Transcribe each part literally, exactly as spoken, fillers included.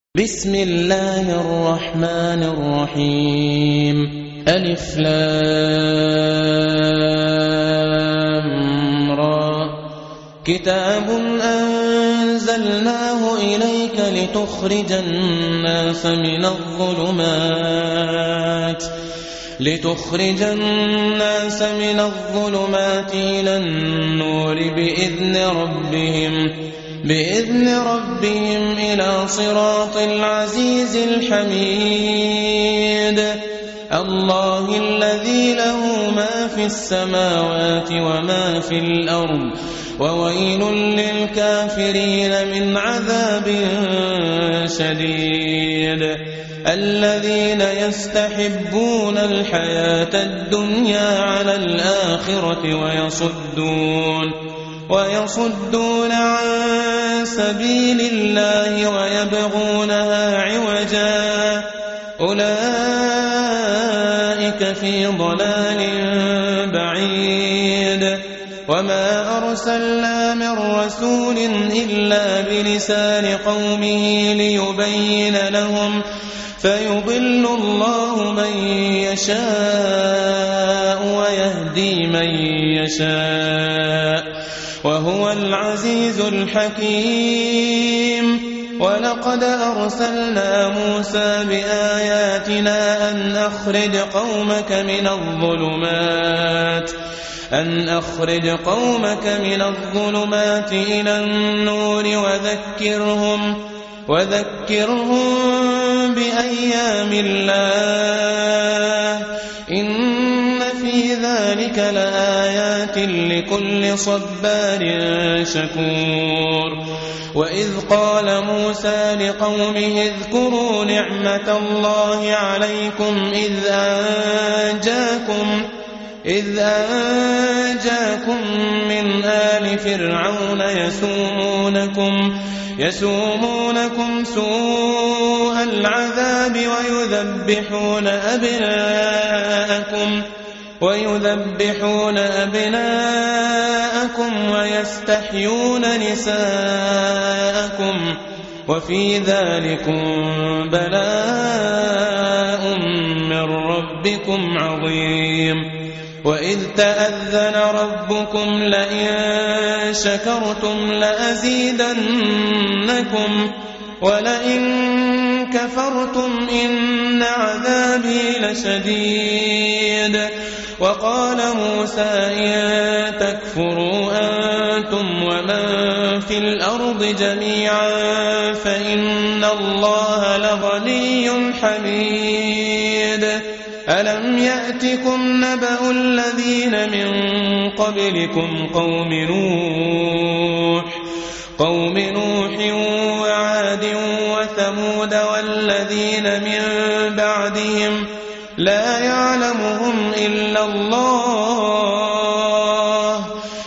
بسم الله الرحمن الرحيم ألف لام را كتاب أنزلناه إليك لتخرج الناس من الظلمات لتخرج الناس من الظلمات إلى النور بإذن ربهم بإذن ربهم إلى صراط العزيز الحميد الله الذي له ما في السماوات وما في الأرض وويل للكافرين من عذاب شديد الذين يستحبون الحياة الدنيا على الآخرة ويصدون ويصدون عن سبيل الله ويبغونها عوجا أولئك في ضلال بعيد وما أرسلنا من رسول إلا بلسان قومه ليبين لهم فيضل الله من يشاء ويهدي من يشاء وهو العزيز الحكيم ولقد أرسلنا موسى بآياتنا أن أخرج قومك من الظلمات أن أخرج قومك من الظلمات إلى النور وذكرهم وذكرهم بأيام الله إن في ذلك لآيات لكل صبار شكور وإذ قال موسى لقومه اذكروا نعمة الله عليكم إذ أنجاكم إذ أنجاكم من آل فرعون يسومونكم يسومونكم سوء العذاب ويذبحون أبناءكم ويذبحون أبناءكم ويستحيون نساءكم وفي ذلكم بلاء من ربكم عظيم وإذ تأذن ربكم لئن شكرتم لأزيدنكم ولئن كفرتم إن عذابي لشديد وقال موسى إن تكفروا أنتم ومن في الأرض جميعا فإن الله لغني حميد ألم يأتكم نبأ الذين من قبلكم قوم نوح قوم نوح وعاد وثمود والذين من بعدهم لا يعلمهم إلا الله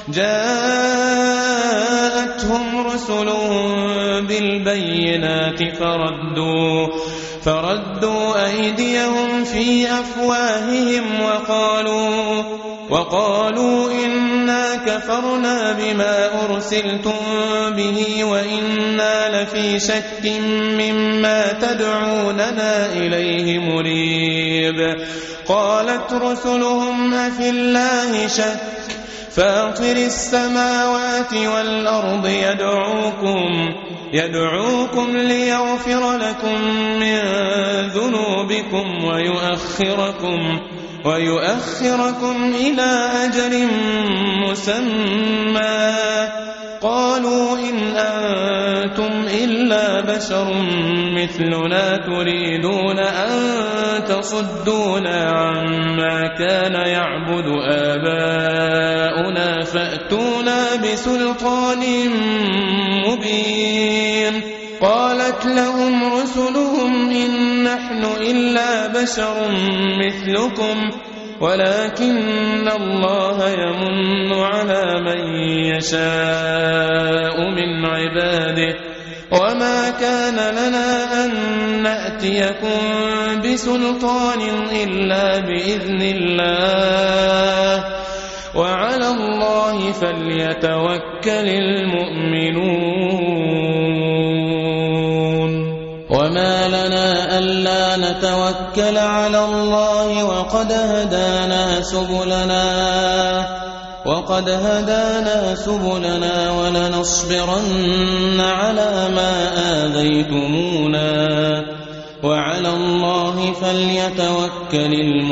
جاءتهم رسلهم بالبينات فردوا فردوا أيديهم في أفواههم وقالوا وقالوا إنا كفرنا بما أرسلتم به وإنا لفي شك مما تدعوننا إليه مريب قالت رسلهم أفي الله شك فاطر السماوات والأرض يدعوكم يدعوكم ليغفر لكم من ذنوبكم ويؤخركم ويؤخركم إلى أجل مسمى قالوا إن أنتم إلا بشر مثلنا تريدون أن تصدونا عما كان يعبد آباؤنا فأتونا بسلطان مبين قالت لهم رسلهم إن نحن إلا بشر مثلكم ولكن الله يمن على من يشاء من عباده وما كان لنا أن نأتيكم بسلطان إلا بإذن الله وعلى الله فليتوكل المؤمنون وما لنا ألا نتوكل على الله وقد هدانا سبلنا وقد هدانا سبلنا ولنصبرن على ما آذيتمونا وعلى الله فليتوكل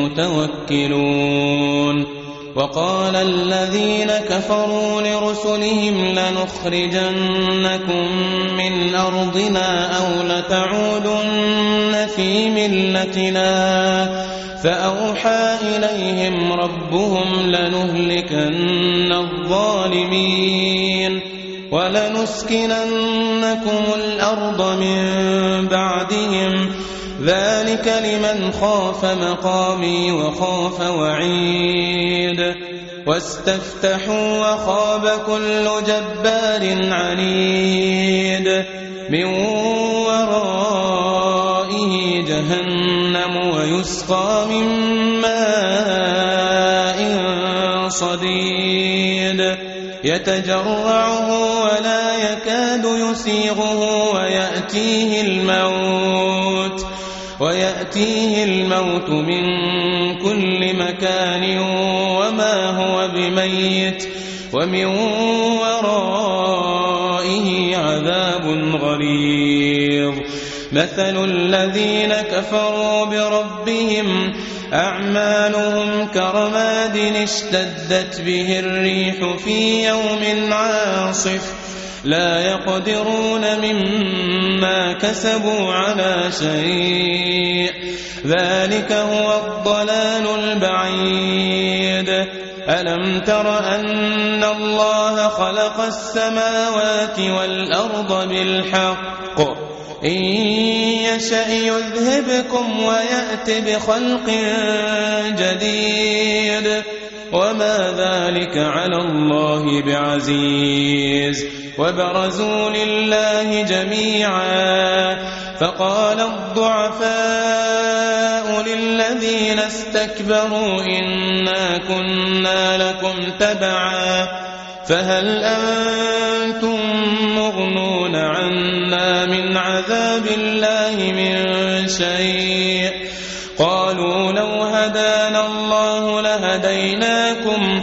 المتوكلون. وقال الذين كفروا لرسلهم لنخرجنكم من أرضنا أو لتعودن في ملتنا فأوحى إليهم ربهم لنهلكن الظالمين ولنسكننكم الأرض من بعدهم ذلك لمن خاف مقامي وخاف وعيد. واستفتحوا وخاب كل جبار عنيد من ورائه جهنم ويسقى من ماء صديد يتجرعه ولا يكاد يسيغه ويأتيه الموت ويأتيه الموت من كل مكان وما هو بميت ومن ورائه عذاب غليظ. مثل الذين كفروا بربهم أعمالهم كرماد اشتدت به الريح في يوم عاصف لا يقدرون مما كسبوا على شيء ذلك هو الضلال البعيد. ألم تر أن الله خلق السماوات والأرض بالحق إن يشأ يذهبكم ويأت بخلق جديد وما ذلك على الله بعزيز. وبرزوا لله جميعا فقال الضعفاء للذين استكبروا إنا كنا لكم تبعا فهل أنتم مغنون عنا من عذاب الله من شيء قالوا لو هدانا الله لهديناكم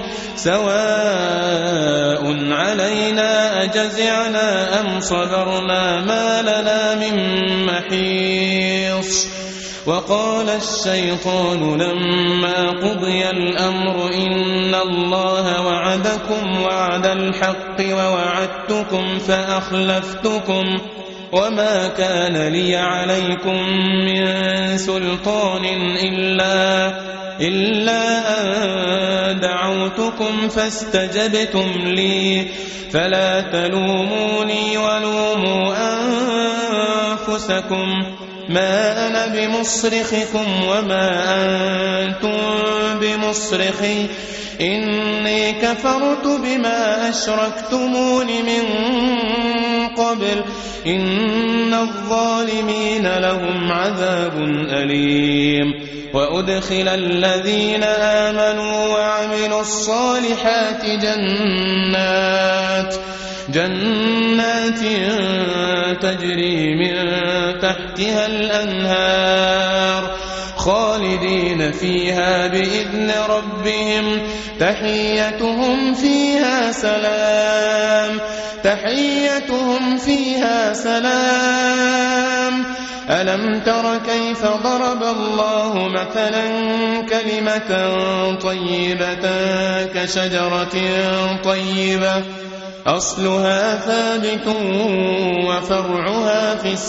سواء علينا أجزعنا أم صبرنا ما لنا من محيص. وقال الشيطان لما قضي الأمر إن الله وعدكم وعد الحق ووعدتكم فأخلفتكم وما كان لي عليكم من سلطان إلا, إلا أن دعوتكم فاستجبتم لي فلا تلوموني ولوموا أنفسكم ما أنا بمصرخكم وما أنتم بمصرخي إني كفرت بما أشركتمون من قبل إن الظالمين لهم عذاب أليم. وأدخل الذين آمنوا وعملوا الصالحات جنات جنات تجري من تحتها الأنهار خالدين فيها بإذن ربهم تحيتهم فيها سلام تحيتهم فيها سلام. ألم تر كيف ضرب الله مثلا كلمة طيبة كشجرة طيبة أصلها ثابت وفرعها في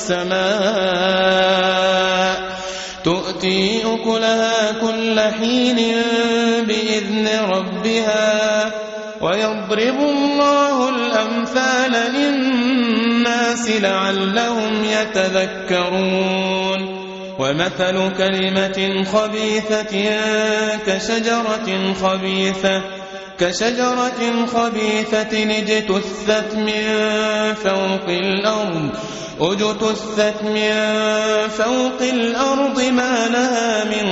السماء تؤتي أكلها كل حين بإذن ربها ويضرب الله الأمثال للناس لعلهم يتذكرون. ومثل كلمة خبيثة كشجرة خبيثة كشجرة خبيثة اجتثت من فوق الأرض اجتثت من فوق الأرض ما لها من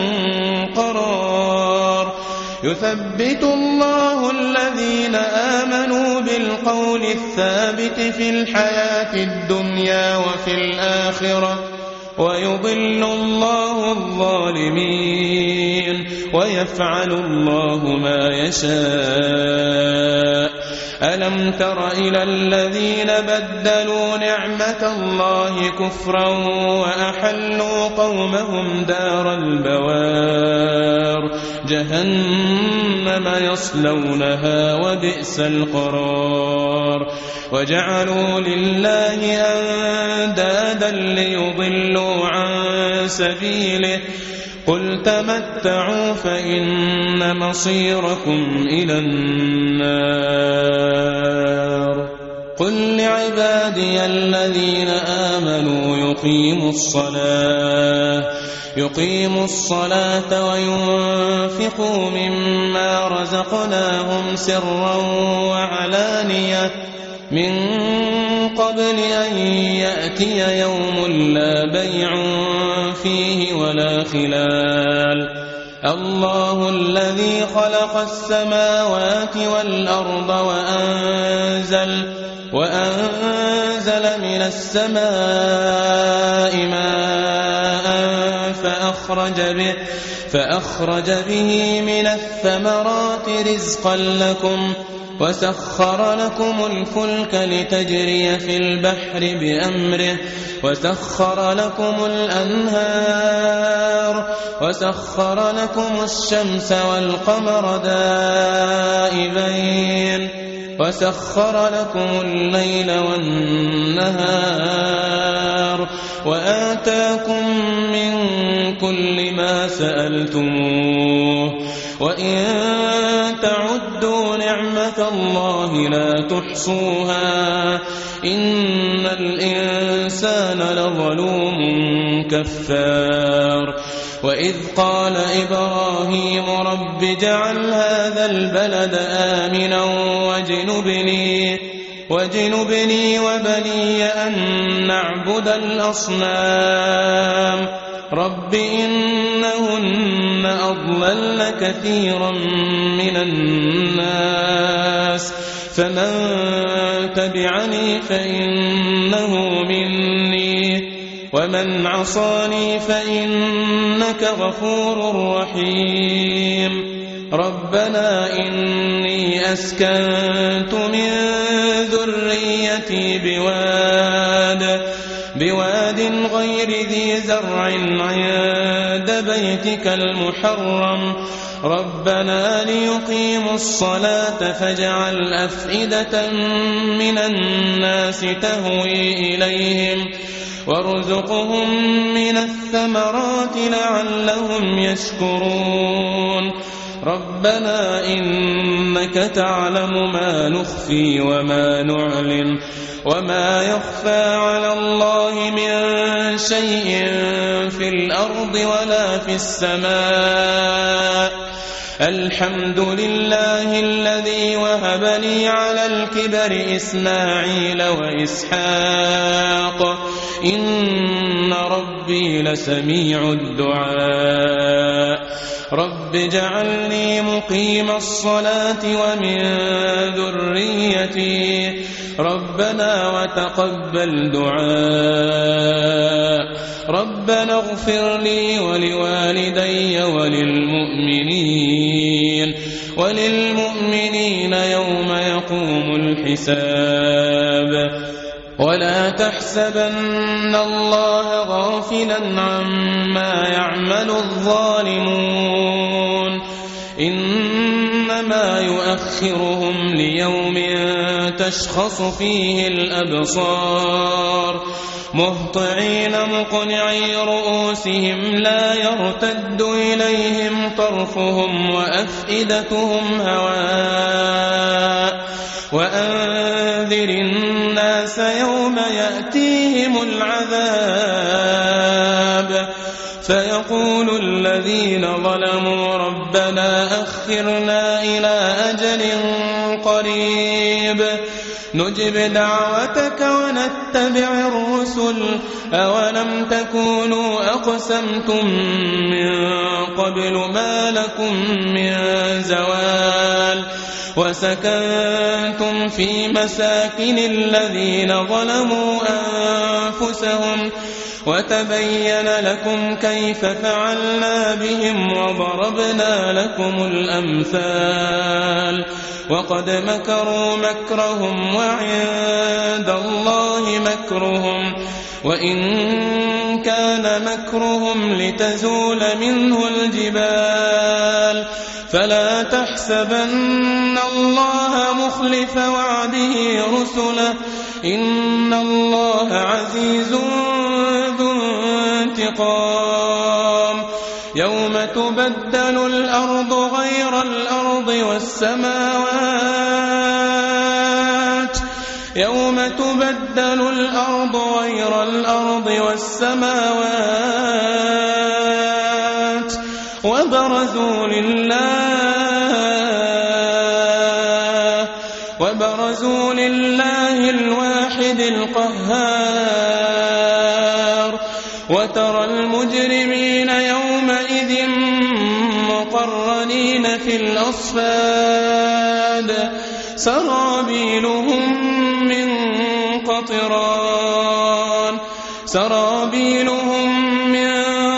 قرار يثبت الله الذين آمنوا بالقول الثابت في الحياة الدنيا وفي الآخرة ويضل الله الظالمين ويفعل الله ما يشاء. ألم تر إلى الذين بدلوا نعمة الله كفرا وأحلوا قومهم دار البوار جهنم يصلونها وبئس القرار. وجعلوا لله أندادا ليضلوا عن سبيله قل تمتعوا فإن مصيركم إلى النار. قل لعبادي الذين آمنوا يقيموا الصلاة يقيموا الصلاة وينفقوا مما رزقناهم سرا وعلانية من قبل أن يأتي يوم لا بيع فيه ولا خلال. الله الذي خلق السماوات والأرض وأنزل, وأنزل من السماء ماء فأخرج به, فأخرج به من الثمرات رزقا لكم وسخر لكم الفلك لتجري في البحر بأمره وسخر لكم الأنهار وسخر لكم الشمس والقمر دائبين وسخر لكم الليل والنهار وآتاكم من كل ما سألتموه وإن تعدوا نعمة الله لا تحصوها إن الإنسان لظلوم كفار. وإذ قال إبراهيم رب اجعل هذا البلد آمنا واجنبني, واجنبني وبني أن نعبد الأصنام رب إنهن أضللن كثيرا من الناس فمن تبعني فإنه مني ومن عصاني فإنك غفور رحيم. ربنا إني أسكنت من ذريتي بواد بواد غير ذي زرع عند بيتك المحرم ربنا ليقيموا الصلاة فاجعل أفئدة من الناس تهوي إليهم وارزقهم من الثمرات لعلهم يشكرون. ربنا إنك تعلم ما نخفي وما نعلن وما يخفى على الله من شيء في الأرض ولا في السماء. الحمد لله الذي وهب لي على الكبر إسماعيل وإسحاق إن ربي لسميع الدعاء. رب اجعلني مقيم الصلاة ومن ذريتي ربنا وتقبل دعاء. ربنا اغفر لي ولوالدي وللمؤمنين وللمؤمنين يوم يقوم الحساب. ولا تحسبن الله غافلا عما يعمل الظالمون إنما يؤخرهم ليوم تشخص فيه الأبصار مهطعين مقنعي رؤوسهم لا يرتد إليهم طرفهم وأفئدتهم هواء. وأنذر الناس يوم يأتيهم العذاب فيقول الذين ظلموا ربنا أخرنا إلى أجل قريب نجب دعوتك ونتبع الرسل أولم تكونوا أقسمتم من قبل ما لكم من زوال وسكنتم في مساكن الذين ظلموا أنفسهم وتبين لكم كيف فعلنا بهم وضربنا لكم الأمثال وقد مكروا مكرهم وعند الله مكرهم وإن كان مكرهم لتزول منه الجبال فلا تحسبن الله مخلف وعده رسله إن الله عزيز ذو انتقام يوم تبدل الأرض غير الأرض والسماوات يوم تبدل الأرض غير الأرض والسماوات وبرزوا لله وبرزوا لله الواحد القهار وترى المجرمين يومئذ مقرنين في الأصفاد سرابيلهم من قطران سرابيلهم من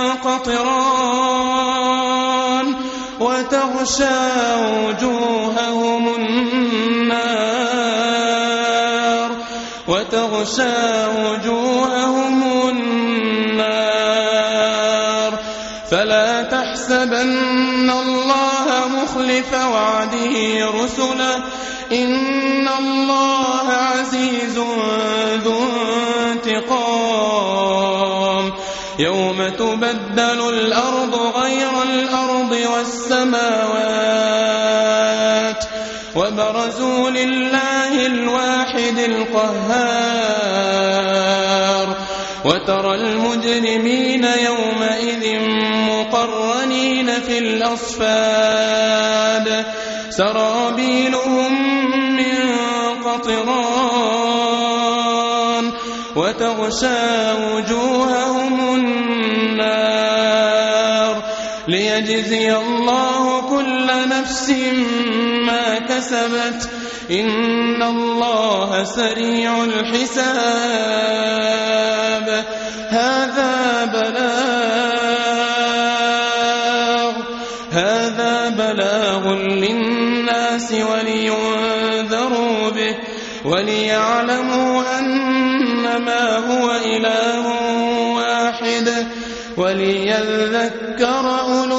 قطران وتغشى وجوههم النار وتغشى وجوههم النار فلا تحسبن الله مخلف وعده رسله إن الله عزيز ذو انتقام يوم تبدل الأرض غير الأرض والسماوات وبرزوا لله الواحد القهار وترى المجرمين يومئذ مقرنين في الأصفاد سرابيلهم من قطران وتغشى وجوههم النار ليجزي الله كل نفس ما كسبت إن الله سريع الحساب هذا بلاغ هذا بلاغ للناس ولينذروا به وليعلموا أنما هو إله واحد وليذكر أولو